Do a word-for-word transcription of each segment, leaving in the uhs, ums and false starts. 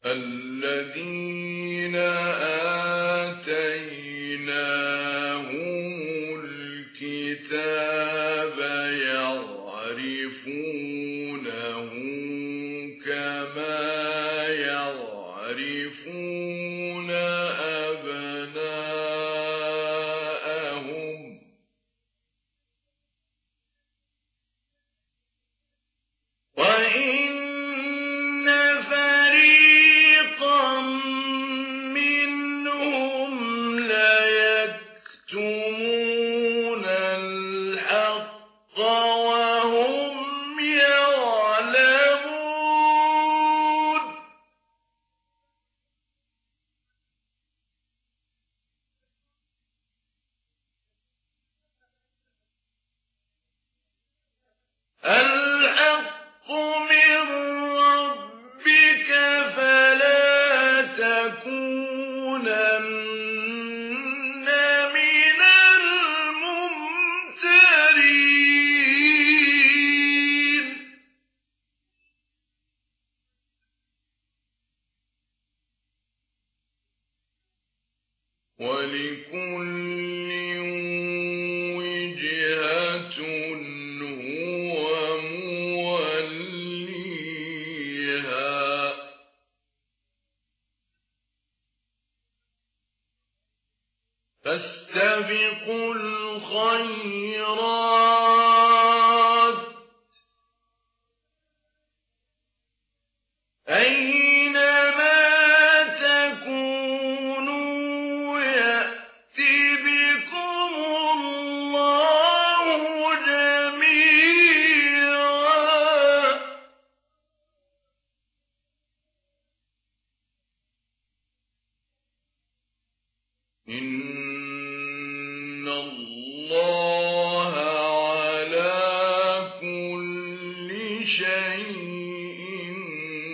الذين آتيناهم الكتاب يعرفونه كما يعرفون أبناءهم وإن فريقا منهم ليكتمون الحق وهم يعلمون الحق من ربك فلا تكونن من الممترين ولكل وجهة هو موليها فاستبقوا الخيرات أينما تكونوا يأت بكم الله جميعا إن الله على كل شيء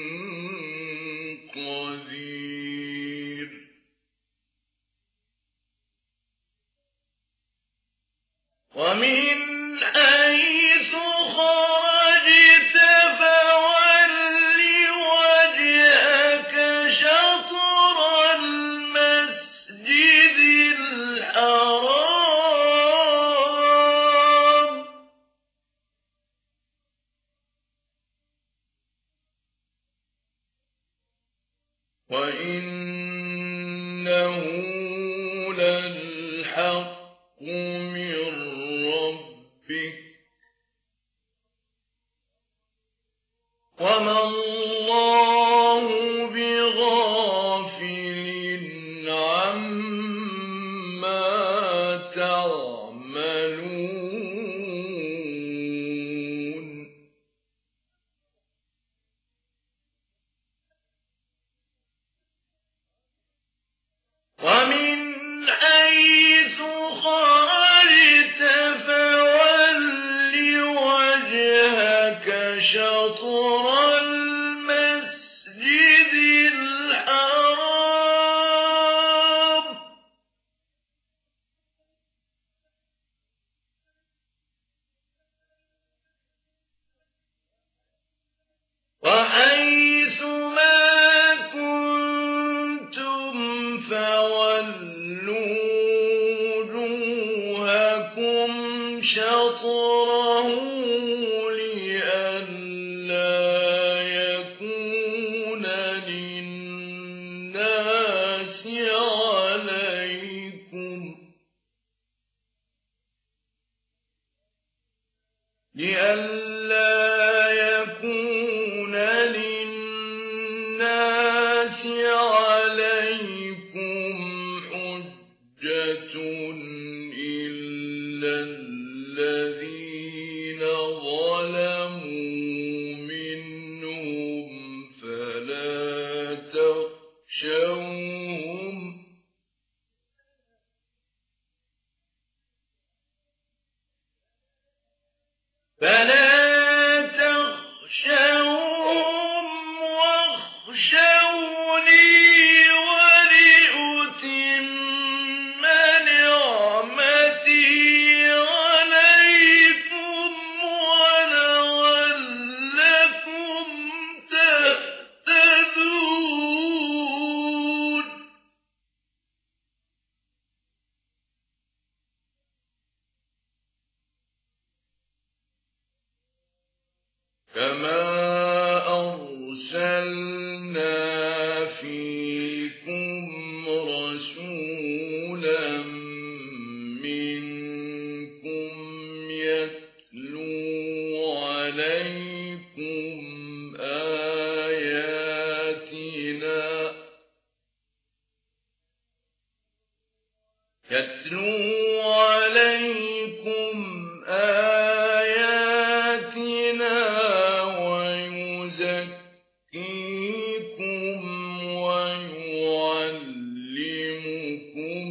قدير ومن حيث خرجت فول وجهك شطر المسجد الحرام وإنه للحق من ربك وما الله بغافل عما تعملون ومن حيث خرجت فول وجهك شطر المسجد الحرام وحيث ما كنتم فولوا وجوهكم شطره لئلا يكون للناس عليكم لئلا يكون للناس عليكم حجة إلا الذين ظلموا منهم فلا تخشوهم فلا تخشوهم واخشوني كما أرسلنا فيكم رسولا منكم يتلو عليكم آياتنا يتلو عليكم آياتنا ويزكيكم ويعلمكم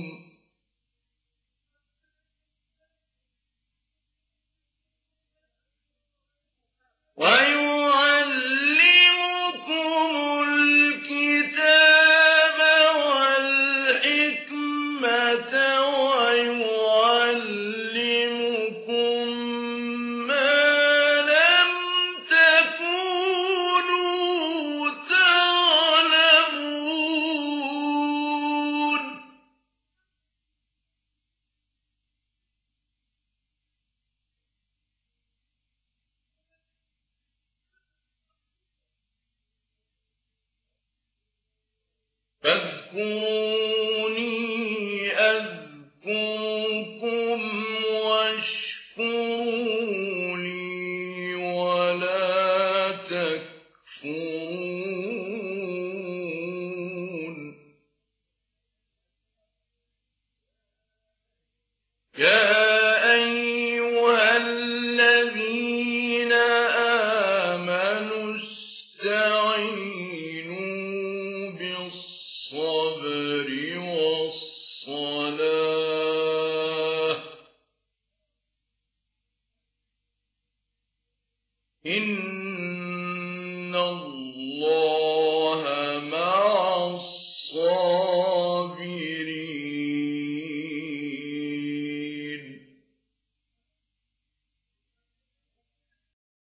ويعلمكم الكتاب والحكمة ويعلمكم ما لم تكونوا تعلمون فاذكروني أذكركم واشكروا لي ولا تكفرون يا أيها الذين آمنوا استعينوا بالصبر والصلاة إن الله